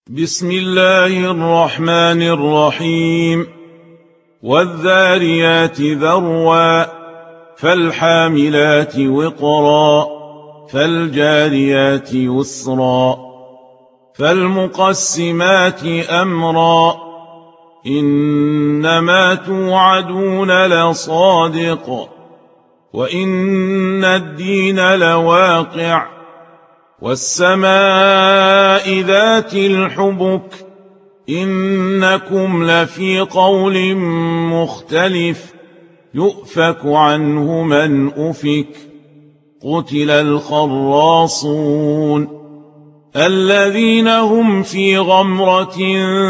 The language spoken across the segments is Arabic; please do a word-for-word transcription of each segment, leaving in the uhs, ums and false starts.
بسم الله الرحمن الرحيم والذاريات ذروا فالحاملات وقرا فالجاريات يسرا فالمقسمات أمرا إنما توعدون لصادق وإن الدين لواقع والسماء ذات الحبك إنكم لفي قول مختلف يؤفك عنه من أفك قتل الخراصون الذين هم في غمرة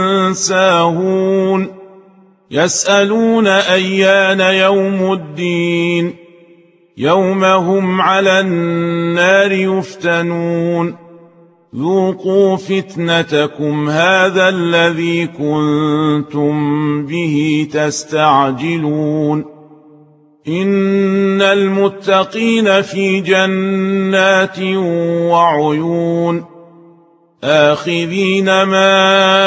ساهون يسألون أيان يوم الدين يوم هم على النار يفتنون ذوقوا فتنتكم هذا الذي كنتم به تستعجلون إن المتقين في جنات وعيون آخذين ما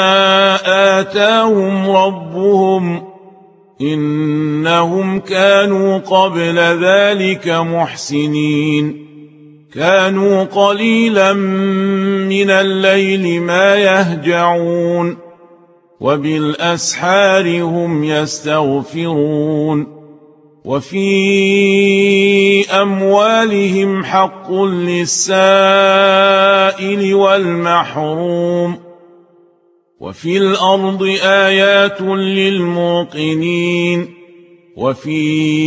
آتاهم ربهم إنهم كانوا قبل ذلك محسنين كانوا قليلا من الليل ما يهجعون وبالأسحار هم يستغفرون وفي أموالهم حق للسائل والمحروم وفي الأرض آيات للموقنين وفي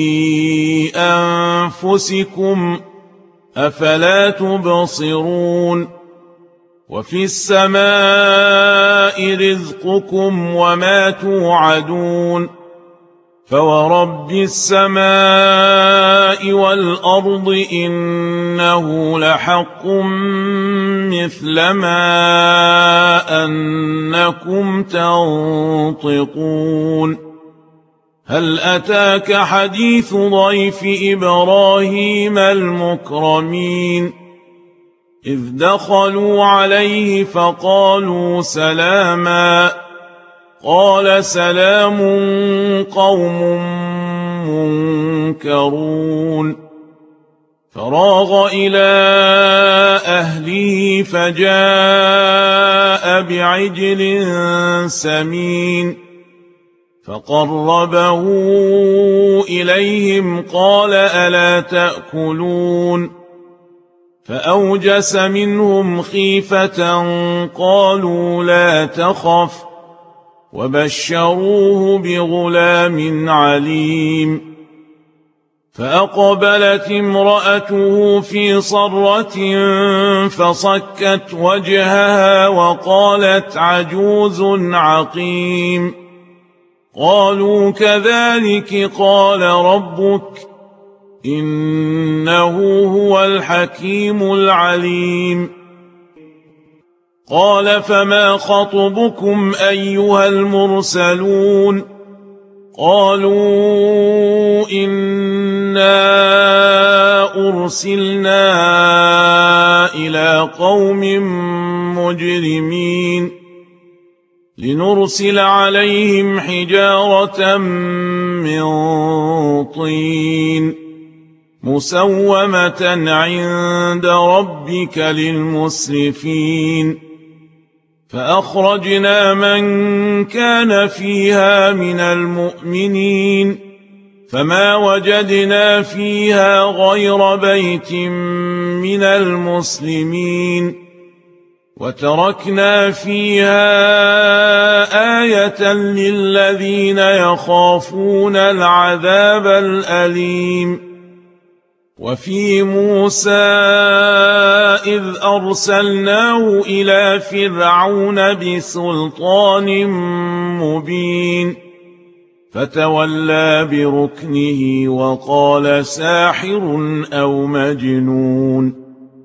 أنفسكم أفلا تبصرون وفي السماء رزقكم وما توعدون فورب السماء والأرض إنه لحق مثل ما أنكم تنطقون هل أتاك حديث ضيف إبراهيم المكرمين إذ دخلوا عليه فقالوا سلاما قال سلام قوم منكرون فراغ إلى أهله فجاء بعجل سمين فقربه إليهم قال ألا تأكلون فأوجس منهم خيفة قالوا لا تخف وبشروه بغلام عليم فأقبلت امرأته في صرة فصكت وجهها وقالت عجوز عقيم قالوا كذلك قال ربك إنه هو الحكيم العليم قال فما خطبكم أيها المرسلون قالوا إنا أرسلنا إلى قوم مجرمين لنرسل عليهم حجارة من طين مسومة عند ربك للمسرفين فأخرجنا من كان فيها من المؤمنين فما وجدنا فيها غير بيت من المسلمين وتركنا فيها آية للذين يخافون العذاب الأليم وفي موسى إذ أرسلناه إلى فرعون بسلطان مبين فتولى بركنه وقال ساحر أو مجنون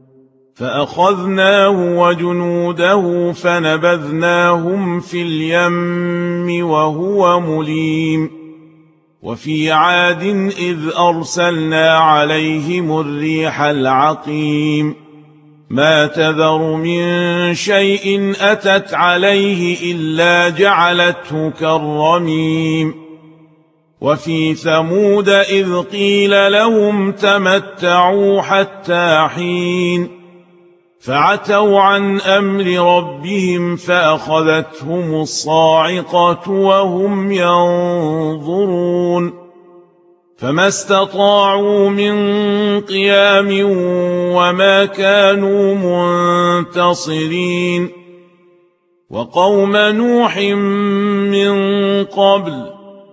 فأخذناه وجنوده فنبذناهم في اليم وهو مليم وفي عاد إذ أرسلنا عليهم الريح العقيم ما تذر من شيء أتت عليه إلا جعلته كالرميم وفي ثمود إذ قيل لهم تمتعوا حتى حين فعتوا عن أمر ربهم فأخذتهم الصاعقة وهم ينظرون فما استطاعوا من قيام وما كانوا منتصرين وقوم نوح من قبل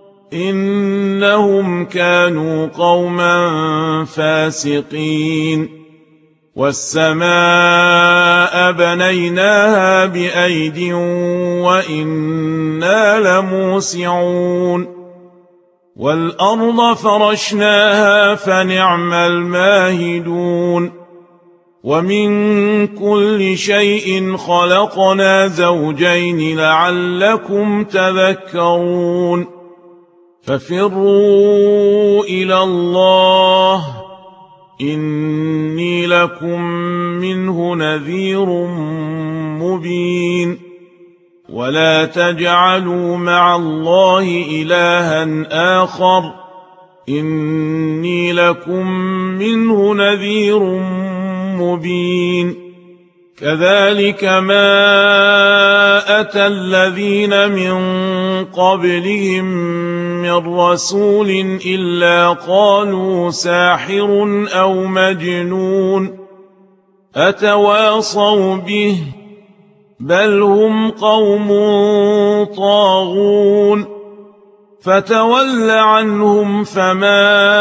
إنهم كانوا قوما فاسقين والسماء بنيناها بأيد وإنا لموسعون والأرض فرشناها فنعم الماهدون ومن كل شيء خلقنا زوجين لعلكم تذكرون ففروا إلى الله إني لكم منه نذير مبين ولا تجعلوا مع الله إلها آخر إني لكم منه نذير مبين كذلك ما أتى الذين من قبلهم من رسول إلا قالوا ساحر أو مجنون أتواصوا به بل هم قوم طاغون فتول عنهم فما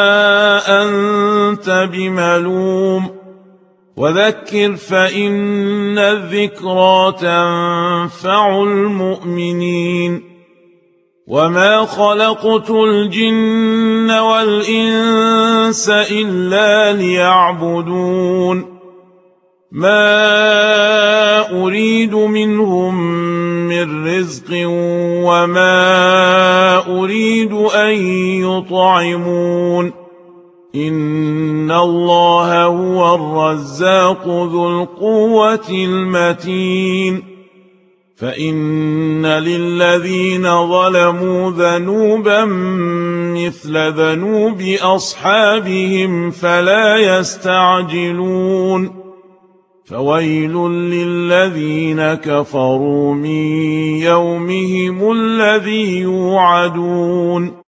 أنت بملوم وذكر فإن الذكرى تنفع المؤمنين وما خلقت الجن والإنس إلا ليعبدون ما أريد منهم من رزق وما أريد أن يطعمون إن الله هو الرزاق ذو القوة المتين فإن للذين ظلموا ذنوبا مثل ذنوب أصحابهم فلا يستعجلون فويل للذين كفروا من يومهم الذي يوعدون